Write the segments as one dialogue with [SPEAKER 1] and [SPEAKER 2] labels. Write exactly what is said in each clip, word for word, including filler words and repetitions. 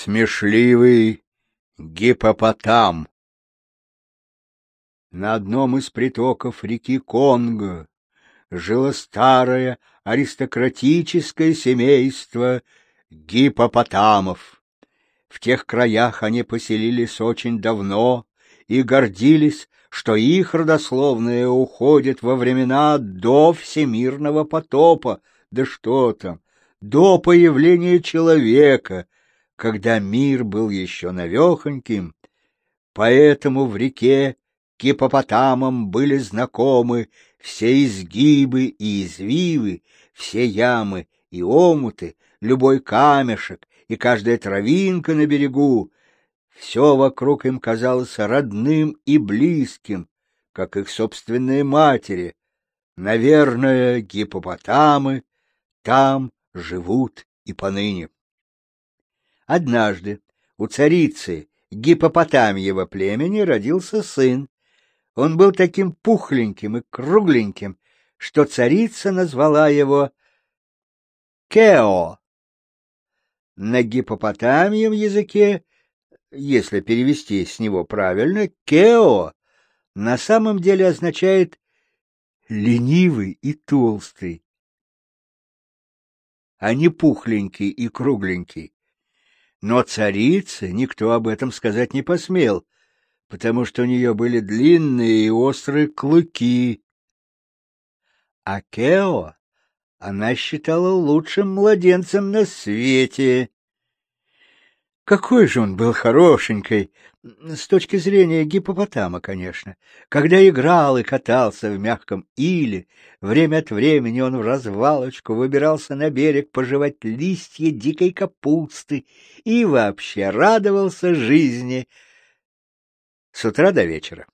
[SPEAKER 1] Смешливый гиппопотам. На одном из притоков реки Конго жило старое аристократическое семейство гиппопотамов. В тех краях они поселились очень давно и гордились, что их родословные уходят во времена до всемирного потопа, да что там, до появления человека, когда мир был еще навехоньким. Поэтому в реке гиппопотамам были знакомы все изгибы и извивы, все ямы и омуты, любой камешек и каждая травинка на берегу. Все вокруг им казалось родным и близким, как их собственные матери. Наверное, гиппопотамы там живут и поныне. Однажды у царицы гиппопотамьего племени родился сын. Он был таким пухленьким и кругленьким, что царица назвала его Кео. На гиппопотамьем языке, если перевести с него правильно, Кео на самом деле означает ленивый и толстый, а не пухленький и кругленький. Но царице никто об этом сказать не посмел, потому что у нее были длинные и острые клыки. А Кео она считала лучшим младенцем на свете. Какой же он был хорошенький, с точки зрения гиппопотама, конечно. Когда играл и катался в мягком иле, время от времени он в развалочку выбирался на берег пожевать листья дикой капусты и вообще радовался жизни с утра до вечера.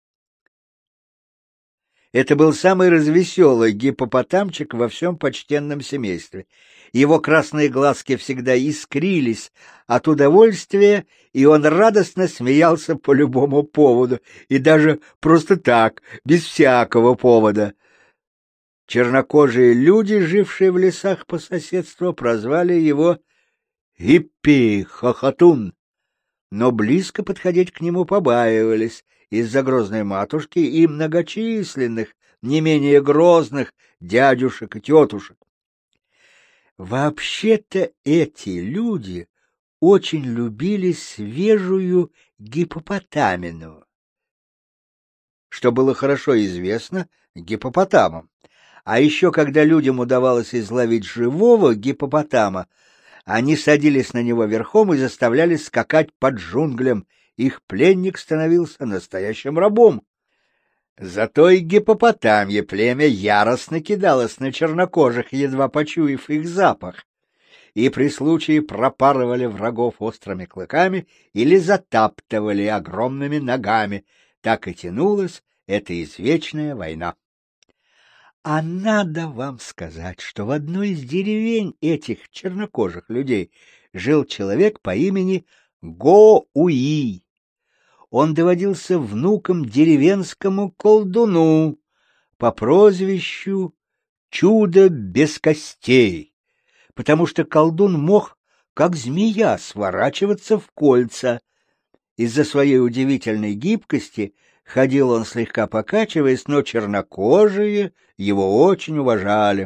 [SPEAKER 1] Это был самый развеселый гиппопотамчик во всем почтенном семействе. Его красные глазки всегда искрились от удовольствия, и он радостно смеялся по любому поводу, и даже просто так, без всякого повода. Чернокожие люди, жившие в лесах по соседству, прозвали его Хиппи-Хохотун, но близко подходить к нему побаивались из-за грозной матушки и многочисленных, не менее грозных дядюшек и тетушек. Вообще-то эти люди очень любили свежую гиппопотамину, что было хорошо известно гиппопотамам. А еще, когда людям удавалось изловить живого гиппопотама, они садились на него верхом и заставляли скакать по джунглям. Их пленник становился настоящим рабом. Зато и гиппопотамье племя яростно кидалось на чернокожих, едва почуяв их запах, и при случае пропарывали врагов острыми клыками или затаптывали огромными ногами. Так и тянулась эта извечная война. А надо вам сказать, что в одной из деревень этих чернокожих людей жил человек по имени Гоуи. Он доводился внуком деревенскому колдуну по прозвищу Чудо без костей, потому что колдун мог, как змея, сворачиваться в кольца. Из-за своей удивительной гибкости ходил он слегка покачиваясь, но чернокожие его очень уважали.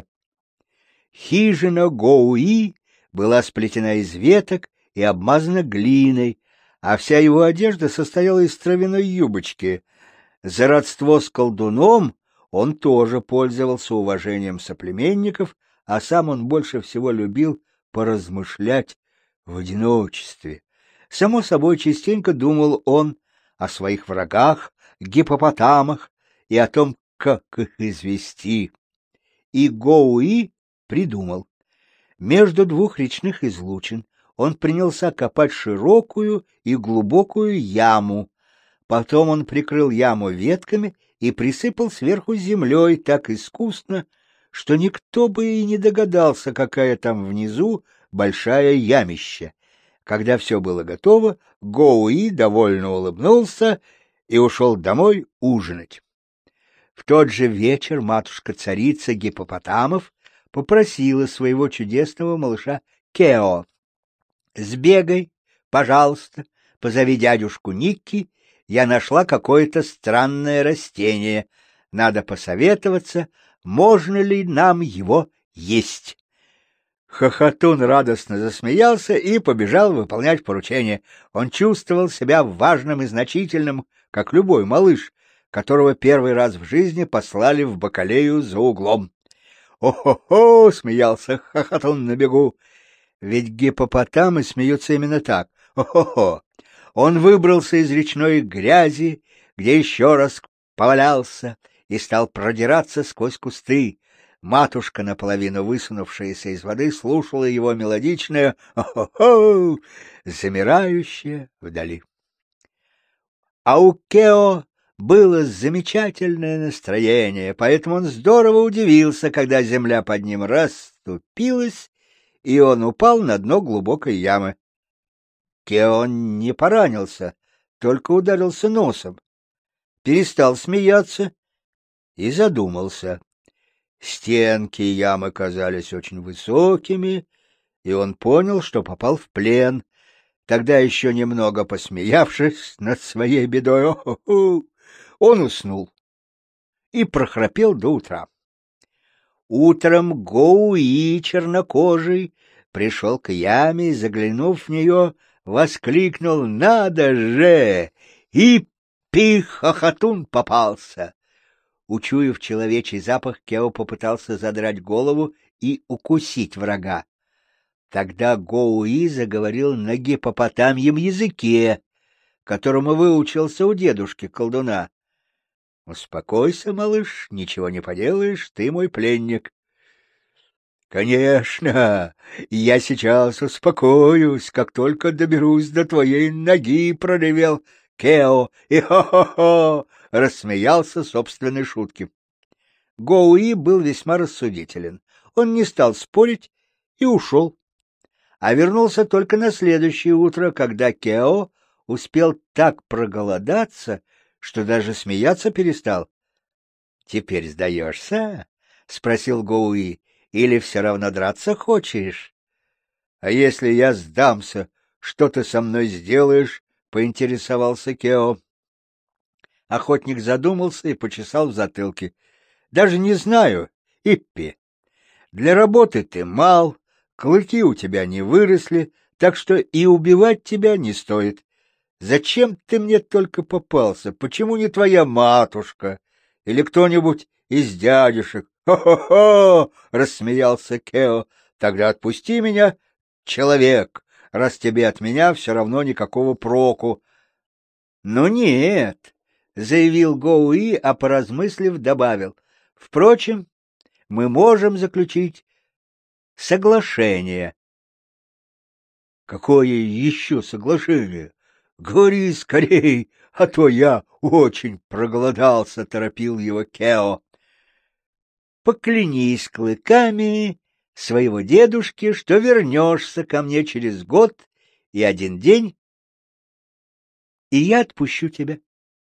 [SPEAKER 1] Хижина Гоуи была сплетена из веток и обмазана глиной, а вся его одежда состояла из травяной юбочки. За родство с колдуном он тоже пользовался уважением соплеменников, а сам он больше всего любил поразмышлять в одиночестве. Само собой, частенько думал он о своих врагах, гиппопотамах и о том, как их извести. И Гоуи придумал. Между двух речных излучин он принялся копать широкую и глубокую яму. Потом он прикрыл яму ветками и присыпал сверху землей так искусно, что никто бы и не догадался, какая там внизу большая ямища. Когда все было готово, Гоуи довольно улыбнулся и ушел домой ужинать. В тот же вечер матушка-царица гиппопотамов попросила своего чудесного малыша Кео: «Сбегай Пожалуйста, позови дядюшку Никки, я нашла какое-то странное растение. Надо посоветоваться, можно ли нам его есть. Хохотун радостно засмеялся и побежал выполнять поручение. Он чувствовал себя важным и значительным, как любой малыш, которого первый раз в жизни послали в бакалею за углом. «О-хо-хо!» — смеялся Хохотун на бегу. Ведь гиппопотамы смеются именно так. «О-хо-хо!» Он выбрался из речной грязи, где еще раз повалялся, и стал продираться сквозь кусты. Матушка, наполовину высунувшаяся из воды, слушала его мелодичное «О-хо-хо!», замирающее вдали. А у Кео было замечательное настроение, поэтому он здорово удивился, когда земля под ним расступилась, и он упал на дно глубокой ямы. Кео не поранился, только ударился носом, перестал смеяться и задумался. Стенки ямы казались очень высокими, и он понял, что попал в плен. Тогда, еще немного посмеявшись над своей бедой, он уснул и прохрапел до утра. Утром Гоуи, чернокожий, пришел к яме и, заглянув в нее, воскликнул: «Надо же! И пи-хохотун попался!» Учуяв человечий запах, Кео попытался задрать голову и укусить врага. Тогда Гоуи заговорил на гиппопотамьем языке, которому выучился у дедушки-колдуна. «Успокойся, малыш, ничего не поделаешь, ты мой пленник». «Конечно, я сейчас успокоюсь, как только доберусь до твоей ноги», — проревел Кео и хо-хо-хо рассмеялся собственной шутке. Гоуи был весьма рассудителен. Он не стал спорить и ушел, а вернулся только на следующее утро, когда Кео успел так проголодаться, что даже смеяться перестал. — Теперь сдаешься? — спросил Гоуи. — Или все равно драться хочешь? — А если я сдамся, что ты со мной сделаешь? — поинтересовался Кео. Охотник задумался и почесал в затылке. — Даже не знаю, Иппи. Для работы ты мал, клыки у тебя не выросли, так что и убивать тебя не стоит. Зачем ты мне только попался? Почему не твоя матушка или кто-нибудь из дядюшек? Хо-хо-хо! — рассмеялся Кео. — Тогда отпусти меня, человек, раз тебе от меня все равно никакого проку. — Ну нет, — заявил Гоуи, а поразмыслив добавил. — Впрочем, мы можем заключить соглашение. — Какое еще соглашение? Говори скорей, а то я очень проголодался, — торопил его Кео. — Поклянись клыками своего дедушки, что вернешься ко мне через год и один день, и я отпущу тебя.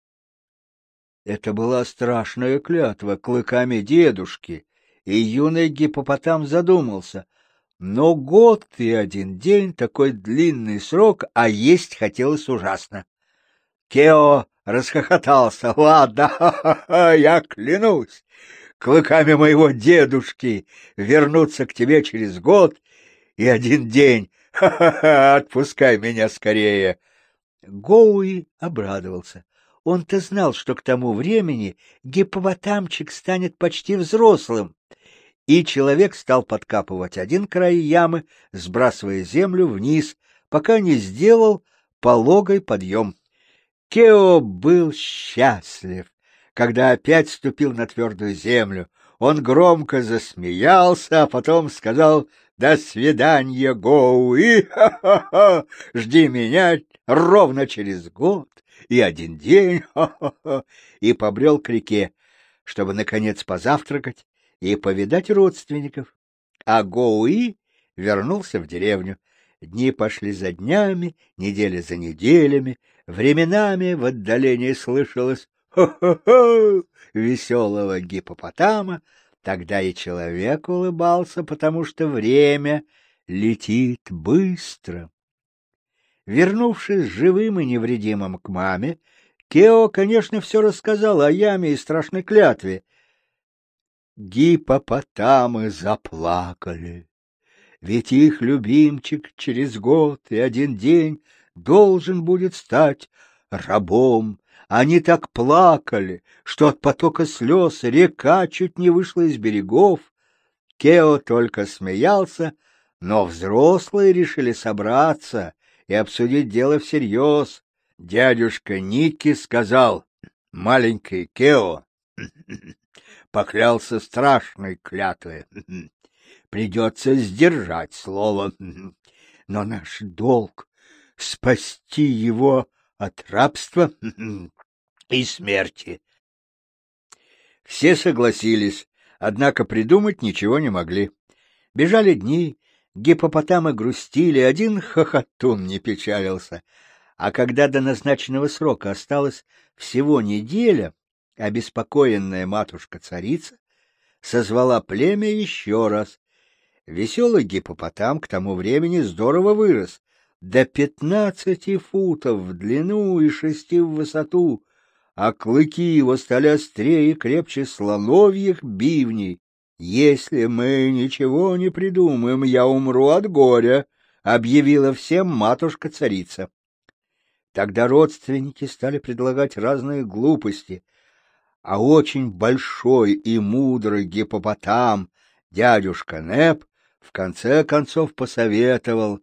[SPEAKER 1] Это была страшная клятва клыками дедушки, и юный гиппопотам задумался. Но год и один день — такой длинный срок, а есть хотелось ужасно. Кео расхохотался. — Ладно, ха-ха-ха, я клянусь клыками моего дедушки вернуться к тебе через год и один день. Ха-ха-ха, отпускай меня скорее. Гоуи обрадовался. Он-то знал, что к тому времени гиппопотамчик станет почти взрослым, и человек стал подкапывать один край ямы, сбрасывая землю вниз, пока не сделал пологой подъем. Кео был счастлив, когда опять ступил на твердую землю. Он громко засмеялся, а потом сказал: «До свидания, Гоуи! Ха-ха-ха! Жди меня ровно через год и один день!» Ха-ха-ха! И побрел к реке, чтобы, наконец, позавтракать и повидать родственников. А Гоуи вернулся в деревню. Дни пошли за днями, недели за неделями. Временами в отдалении слышалось «хо-хо-хо» веселого гиппопотама. Тогда и человек улыбался, потому что время летит быстро. Вернувшись живым и невредимым к маме, Кео, конечно, все рассказал о яме и страшной клятве. Гиппопотамы заплакали, ведь их любимчик через год и один день должен будет стать рабом. Они так плакали, что от потока слез река чуть не вышла из берегов. Кео только смеялся, но взрослые решили собраться и обсудить дело всерьез. Дядюшка Никки сказал: «Маленький Кео поклялся страшной клятвой. Придется сдержать слово, но наш долг — спасти его от рабства и смерти». Все согласились, однако придумать ничего не могли. Бежали дни, гиппопотамы грустили, один хохотун не печалился. А когда до назначенного срока осталось всего неделя, обеспокоенная матушка-царица созвала племя еще раз. Веселый гиппопотам к тому времени здорово вырос, до пятнадцати футов в длину и шести в высоту, а клыки его стали острее и крепче слоновьих бивней. «Если мы ничего не придумаем, я умру от горя», — объявила всем матушка-царица. Тогда родственники стали предлагать разные глупости, а очень большой и мудрый гиппопотам, дядюшка Нэп, в конце концов посоветовал: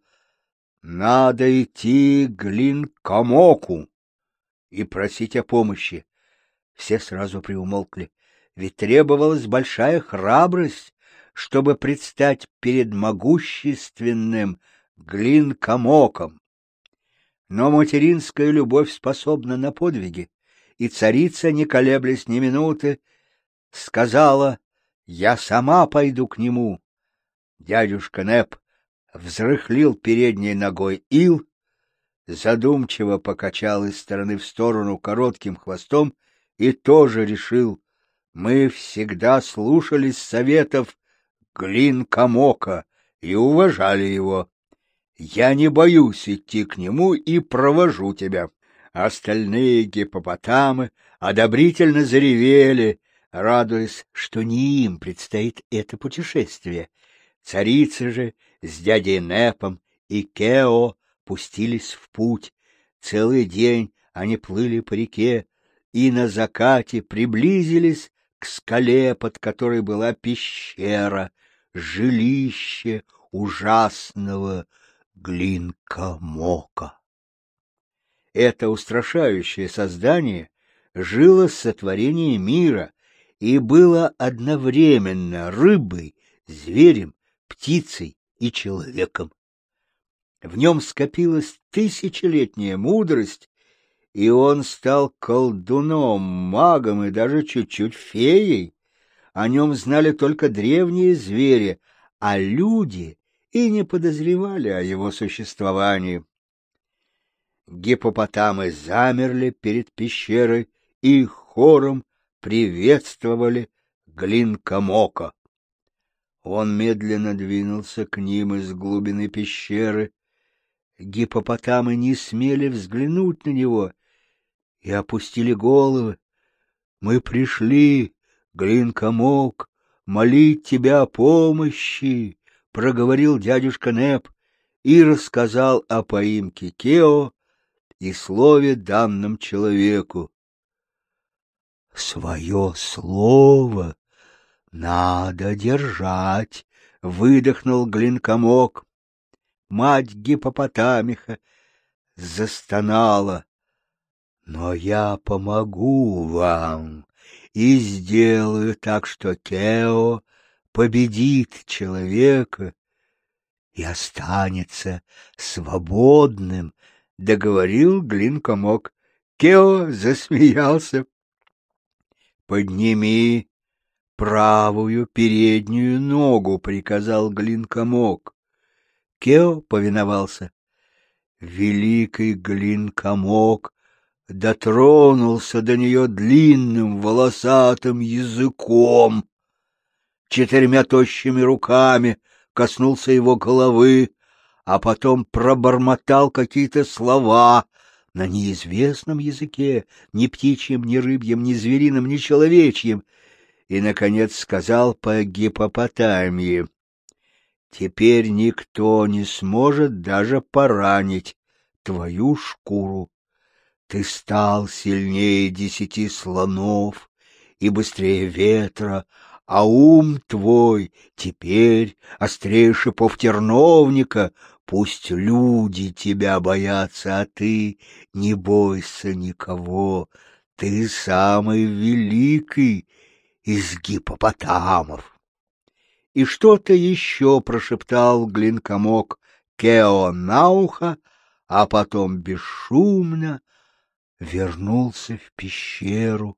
[SPEAKER 1] «Надо идти к Глинкамоку и просить о помощи». Все сразу приумолкли, ведь требовалась большая храбрость, чтобы предстать перед могущественным Глинкамоком. Но материнская любовь способна на подвиги, и царица, не колеблясь ни минуты, сказала: «Я сама пойду к нему». Дядюшка Нэп взрыхлил передней ногой ил, задумчиво покачал из стороны в сторону коротким хвостом и тоже решил: мы всегда слушались советов Глинкамока и уважали его. Я не боюсь идти к нему и провожу тебя. Остальные гиппопотамы одобрительно заревели, радуясь, что не им предстоит это путешествие. Царица же с дядей Нэпом и Кео пустились в путь. Целый день они плыли по реке и на закате приблизились к скале, под которой была пещера, жилище ужасного Глинкамока. Это устрашающее создание жило с сотворения мира и было одновременно рыбой, зверем, птицей и человеком. В нем скопилась тысячелетняя мудрость, и он стал колдуном, магом и даже чуть-чуть феей. О нем знали только древние звери, а люди и не подозревали о его существовании. Гиппопотамы замерли перед пещерой и хором приветствовали Глинкамока. Он медленно двинулся к ним из глубины пещеры. Гиппопотамы не смели взглянуть на него и опустили головы. «Мы пришли, Глинкамок, молить тебя о помощи», — проговорил дядюшка Нэп и рассказал о поимке Кео и слове, данном человеку. «Свое слово надо держать», — выдохнул Глинкамок. Мать гиппопотамиха застонала. «Но я помогу вам и сделаю так, что Кео победит человека и останется свободным», — договорил Глинкамок. Кео засмеялся. «Подними правую переднюю ногу», — приказал Глинкамок. Кео повиновался. Великий Глинкамок дотронулся до нее длинным волосатым языком, четырьмя тощими руками коснулся его головы, а потом пробормотал какие-то слова на неизвестном языке, ни птичьем, ни рыбьем, ни зверином, ни человечьем, и, наконец, сказал по-гиппопотамии: «Теперь никто не сможет даже поранить твою шкуру. Ты стал сильнее десяти слонов и быстрее ветра, а ум твой теперь острее шипов терновника. Пусть люди тебя боятся, а ты не бойся никого. Ты самый великий из гиппопотамов». И что-то еще прошептал Глинкомок Кео на ухо, а потом бесшумно вернулся в пещеру.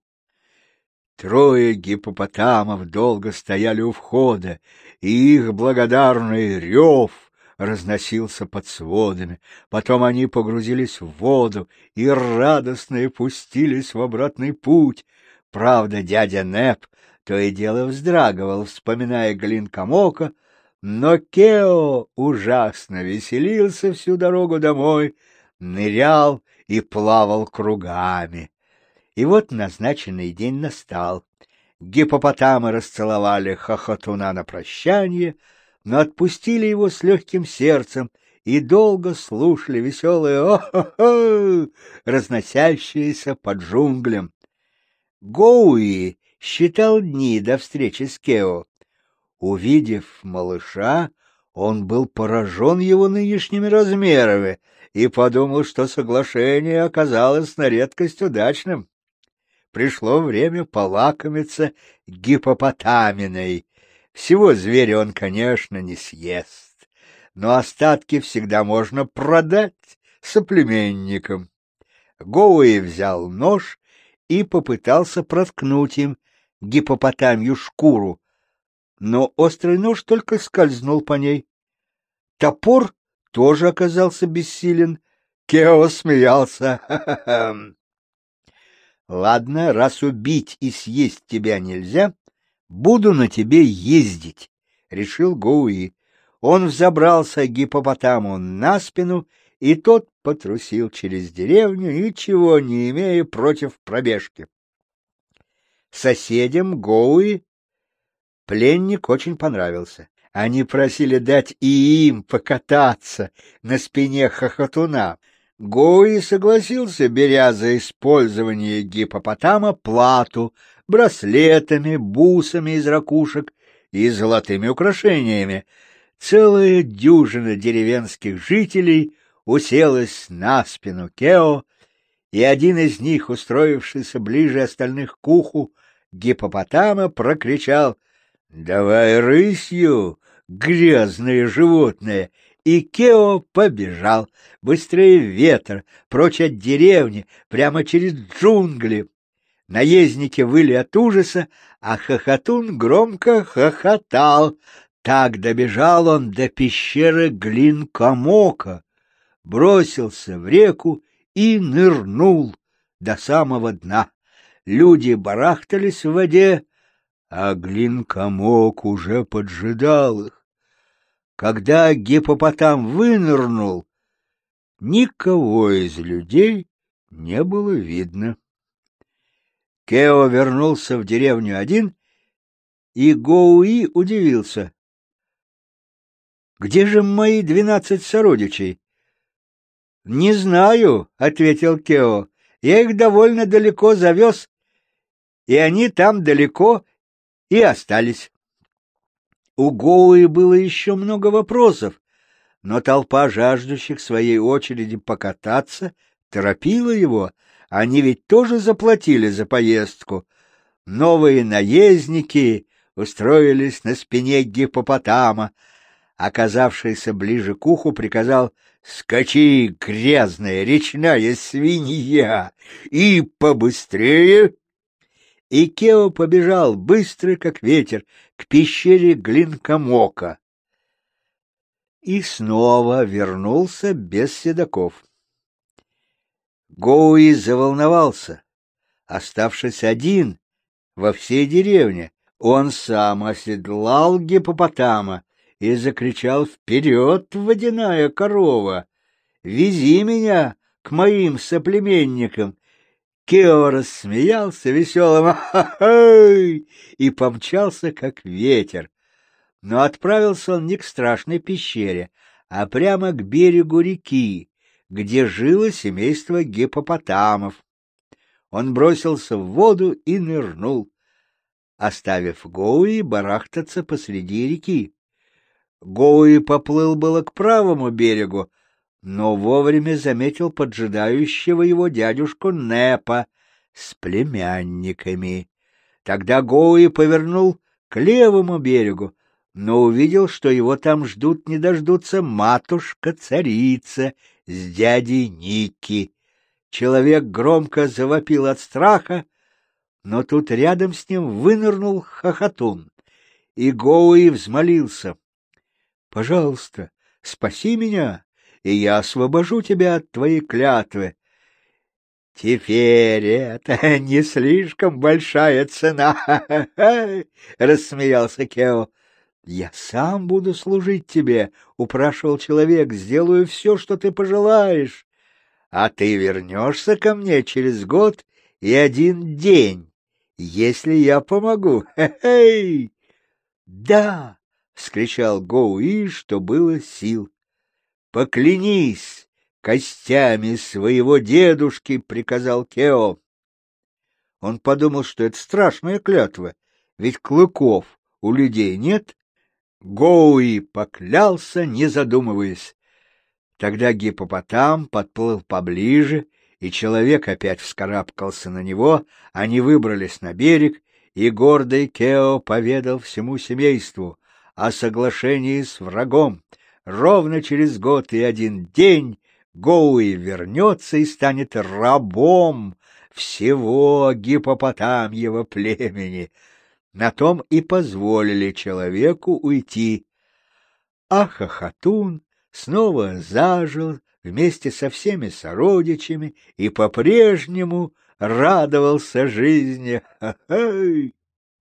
[SPEAKER 1] Трое гиппопотамов долго стояли у входа, и их благодарный рев разносился под сводами. Потом они погрузились в воду и радостно пустились в обратный путь. Правда, дядя Нэп то и дело вздрагивал, вспоминая Глинкомока, но Кео ужасно веселился всю дорогу домой, нырял и плавал кругами. И вот назначенный день настал. Гиппопотамы расцеловали хохотуна на прощание, но отпустили его с легким сердцем и долго слушали веселые «о-хо-хо», разносящиеся по джунглям. Гоуи считал дни до встречи с Кео. Увидев малыша, он был поражен его нынешними размерами и подумал, что соглашение оказалось на редкость удачным. Пришло время полакомиться гиппопотаминой. Всего зверя он, конечно, не съест, но остатки всегда можно продать соплеменникам. Гоуи взял нож и попытался проткнуть им гиппопотамью шкуру, но острый нож только скользнул по ней. Топор тоже оказался бессилен. Кео смеялся. «Ха-ха-ха! Ладно, раз убить и съесть тебя нельзя, буду на тебе ездить», — решил Гоуи. Он взобрался гиппопотаму на спину, и тот потрусил через деревню, ничего не имея против пробежки. Соседям Гоуи пленник очень понравился. Они просили дать и им покататься на спине хохотуна. Гоуи согласился, беря за использование гиппопотама плату браслетами, бусами из ракушек и золотыми украшениями. Целая дюжина деревенских жителей уселась на спину Кео, и один из них, устроившийся ближе остальных к уху гиппопотама, прокричал: «Давай рысью, грязное животное!» И Кео побежал, быстрее ветра, прочь от деревни, прямо через джунгли. Наездники выли от ужаса, а хохотун громко хохотал. Так добежал он до пещеры Глинкомока, бросился в реку и нырнул до самого дна. Люди барахтались в воде, а Глинкомок уже поджидал их. Когда гиппопотам вынырнул, никого из людей не было видно. Кео вернулся в деревню один, и Гоуи удивился. «Где же мои двенадцать сородичей?» «Не знаю», — ответил Кео. «Я их довольно далеко завез, и они там далеко и остались». У Гоуи было еще много вопросов, но толпа жаждущих в своей очереди покататься торопила его. Они ведь тоже заплатили за поездку. Новые наездники устроились на спине гиппопотама. Оказавшийся ближе к уху приказал: «Скачи, грязная речная свинья, и побыстрее!» И Кео побежал, быстро как ветер, к пещере Глинкомока. И снова вернулся без седаков. Гоуи заволновался. Оставшись один во всей деревне, он сам оседлал гиппопотама и закричал: «Вперед, водяная корова! Вези меня к моим соплеменникам!» Кео рассмеялся веселым «Ха-ха-ха!» и помчался, как ветер. Но отправился он не к страшной пещере, а прямо к берегу реки, где жило семейство гиппопотамов. Он бросился в воду и нырнул, оставив Гоуи барахтаться посреди реки. Гоуи поплыл было к правому берегу, но вовремя заметил поджидающего его дядюшку Непа с племянниками. Тогда Гоуи повернул к левому берегу, но увидел, что его там ждут не дождутся матушка-царица с дядей Ники. Человек громко завопил от страха, но тут рядом с ним вынырнул хохотун, и Гоуи взмолился: «Пожалуйста, спаси меня, и я освобожу тебя от твоей клятвы». «Теперь это не слишком большая цена», — рассмеялся Кео. «Я сам буду служить тебе», — упрашивал человек, — «сделаю все, что ты пожелаешь. А ты вернешься ко мне через год и один день, если я помогу. Хе-хей!» «Да!» — вскричал Гоуи, что было сил. «Поклянись костями своего дедушки», — приказал Кео. Он подумал, что это страшная клятва, ведь клыков у людей нет. Гоуи поклялся, не задумываясь. Тогда гиппопотам подплыл поближе, и человек опять вскарабкался на него, они выбрались на берег, и гордый Кео поведал всему семейству о соглашении с врагом. Ровно через год и один день Гоуи вернется и станет рабом всего гиппопотамьего племени. На том и позволили человеку уйти. А хохотун снова зажил вместе со всеми сородичами и по-прежнему радовался жизни. Ха-ха!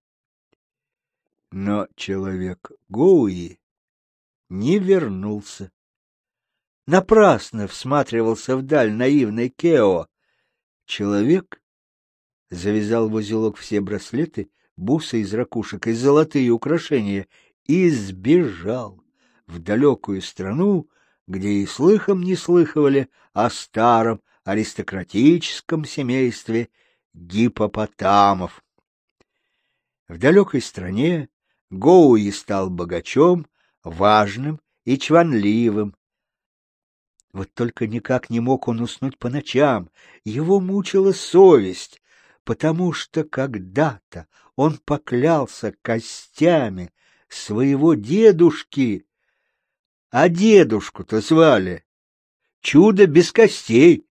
[SPEAKER 1] Но человек Гоуи не вернулся. Напрасно всматривался вдаль наивный Кео. Человек завязал в узелок все браслеты, бусы из ракушек и золотые украшения и сбежал в далекую страну, где и слыхом не слыхивали о старом аристократическом семействе гиппопотамов. В далекой стране Гоуи стал богачом, важным и чванливым. Вот только никак не мог он уснуть по ночам, его мучила совесть, потому что когда-то он поклялся костями своего дедушки, а дедушку-то звали Чудо без костей.